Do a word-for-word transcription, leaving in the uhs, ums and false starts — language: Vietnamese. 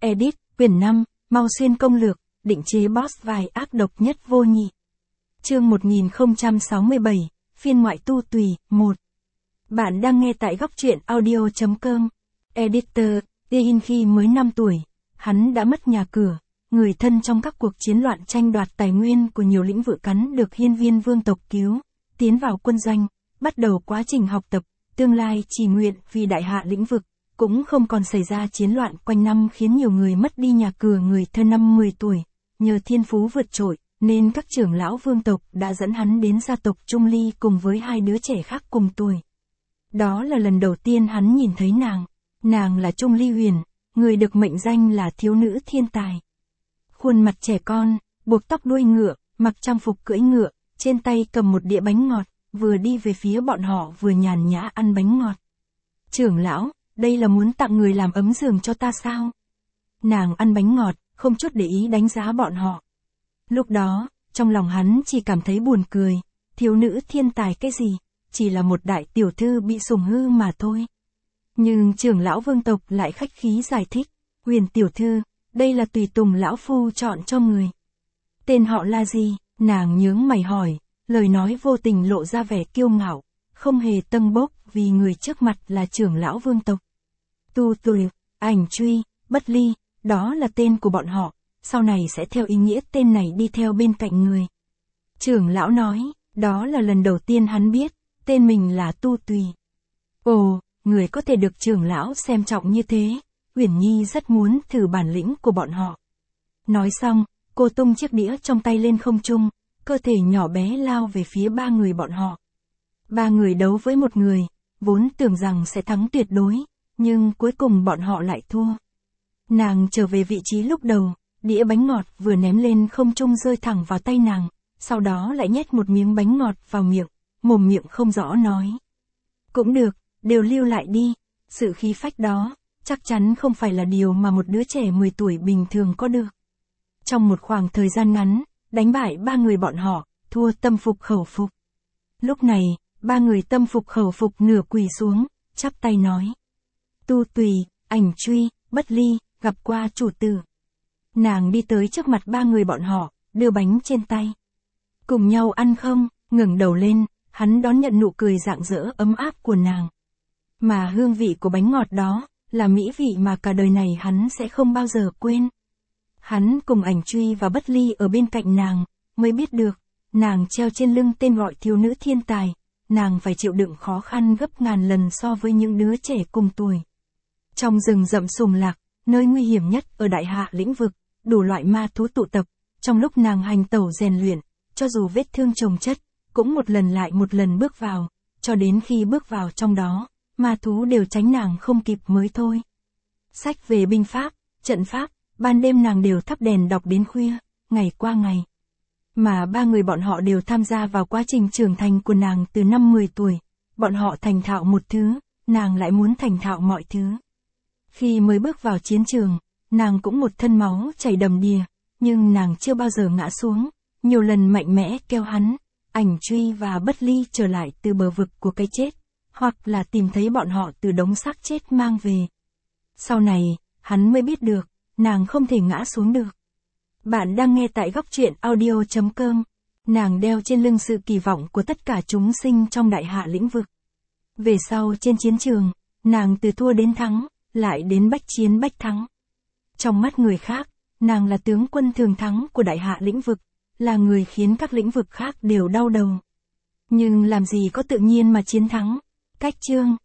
Edit, quyển năm, Mau Xuyên công lược, định chế boss vài ác độc nhất vô nhị. Chương một nghìn không trăm sáu mươi bảy, phiên ngoại tu tùy, một. Bạn đang nghe tại góc truyện audio chấm com. Editor, Yin khi mới năm tuổi, hắn đã mất nhà cửa, người thân trong các cuộc chiến loạn tranh đoạt tài nguyên của nhiều lĩnh vực cắn được hiên viên vương tộc cứu, tiến vào quân doanh, bắt đầu quá trình học tập, tương lai chỉ nguyện vì đại hạ lĩnh vực. Cũng không còn xảy ra chiến loạn quanh năm khiến nhiều người mất đi nhà cửa. Người thơ năm mười tuổi, nhờ thiên phú vượt trội, nên các trưởng lão vương tộc đã dẫn hắn đến gia tộc Trung Ly cùng với hai đứa trẻ khác cùng tuổi. Đó là lần đầu tiên hắn nhìn thấy nàng. Nàng là Trung Ly Huyền, người được mệnh danh là thiếu nữ thiên tài. Khuôn mặt trẻ con, buộc tóc đuôi ngựa, mặc trang phục cưỡi ngựa, trên tay cầm một đĩa bánh ngọt, vừa đi về phía bọn họ vừa nhàn nhã ăn bánh ngọt. Trưởng lão, đây là muốn tặng người làm ấm giường cho ta sao? Nàng ăn bánh ngọt, không chút để ý đánh giá bọn họ. Lúc đó, trong lòng hắn chỉ cảm thấy buồn cười, thiếu nữ thiên tài cái gì, chỉ là một đại tiểu thư bị sủng hư mà thôi. Nhưng trưởng lão vương tộc lại khách khí giải thích, Huyền tiểu thư, đây là tùy tùng lão phu chọn cho người. Tên họ là gì? Nàng nhướng mày hỏi, lời nói vô tình lộ ra vẻ kiêu ngạo, không hề tâng bốc vì người trước mặt là trưởng lão vương tộc. Tu Tùy, Ảnh Truy, Bất Ly, đó là tên của bọn họ, sau này sẽ theo ý nghĩa tên này đi theo bên cạnh người. Trưởng lão nói, đó là lần đầu tiên hắn biết, tên mình là Tu Tùy. Ồ, người có thể được trưởng lão xem trọng như thế, Uyển Nhi rất muốn thử bản lĩnh của bọn họ. Nói xong, cô tung chiếc đĩa trong tay lên không trung, cơ thể nhỏ bé lao về phía ba người bọn họ. Ba người đấu với một người, vốn tưởng rằng sẽ thắng tuyệt đối, nhưng cuối cùng bọn họ lại thua. Nàng trở về vị trí lúc đầu, đĩa bánh ngọt vừa ném lên không trung rơi thẳng vào tay nàng, sau đó lại nhét một miếng bánh ngọt vào miệng, mồm miệng không rõ nói. Cũng được, đều lưu lại đi, sự khí phách đó, chắc chắn không phải là điều mà một đứa trẻ mười tuổi bình thường có được. Trong một khoảng thời gian ngắn, đánh bại ba người bọn họ, thua tâm phục khẩu phục. Lúc này, ba người tâm phục khẩu phục nửa quỳ xuống, chắp tay nói. Tu Tùy, Ảnh Truy, Bất Ly, gặp qua chủ tử. Nàng đi tới trước mặt ba người bọn họ, đưa bánh trên tay. Cùng nhau ăn không? Ngẩng đầu lên, hắn đón nhận nụ cười rạng rỡ ấm áp của nàng. Mà hương vị của bánh ngọt đó, là mỹ vị mà cả đời này hắn sẽ không bao giờ quên. Hắn cùng Ảnh Truy và Bất Ly ở bên cạnh nàng, mới biết được, nàng treo trên lưng tên gọi thiếu nữ thiên tài, nàng phải chịu đựng khó khăn gấp ngàn lần so với những đứa trẻ cùng tuổi. Trong rừng rậm Sùng Lạc, nơi nguy hiểm nhất ở đại hạ lĩnh vực, đủ loại ma thú tụ tập, trong lúc nàng hành tẩu rèn luyện, cho dù vết thương chồng chất, cũng một lần lại một lần bước vào, cho đến khi bước vào trong đó, ma thú đều tránh nàng không kịp mới thôi. Sách về binh pháp, trận pháp, ban đêm nàng đều thắp đèn đọc đến khuya, ngày qua ngày. Mà ba người bọn họ đều tham gia vào quá trình trưởng thành của nàng từ năm mười tuổi, bọn họ thành thạo một thứ, nàng lại muốn thành thạo mọi thứ. Khi mới bước vào chiến trường, nàng cũng một thân máu chảy đầm đìa, nhưng nàng chưa bao giờ ngã xuống, nhiều lần mạnh mẽ kêu hắn, Ảnh Truy và Bất Ly trở lại từ bờ vực của cái chết, hoặc là tìm thấy bọn họ từ đống xác chết mang về. Sau này, hắn mới biết được, nàng không thể ngã xuống được. Bạn đang nghe tại góc truyện audio chấm com. Nàng đeo trên lưng sự kỳ vọng của tất cả chúng sinh trong đại hạ lĩnh vực. Về sau trên chiến trường, nàng từ thua đến thắng, lại đến bách chiến bách thắng. Trong mắt người khác, nàng là tướng quân thường thắng của đại hạ lĩnh vực, là người khiến các lĩnh vực khác đều đau đầu. Nhưng làm gì có tự nhiên mà chiến thắng, cách chương.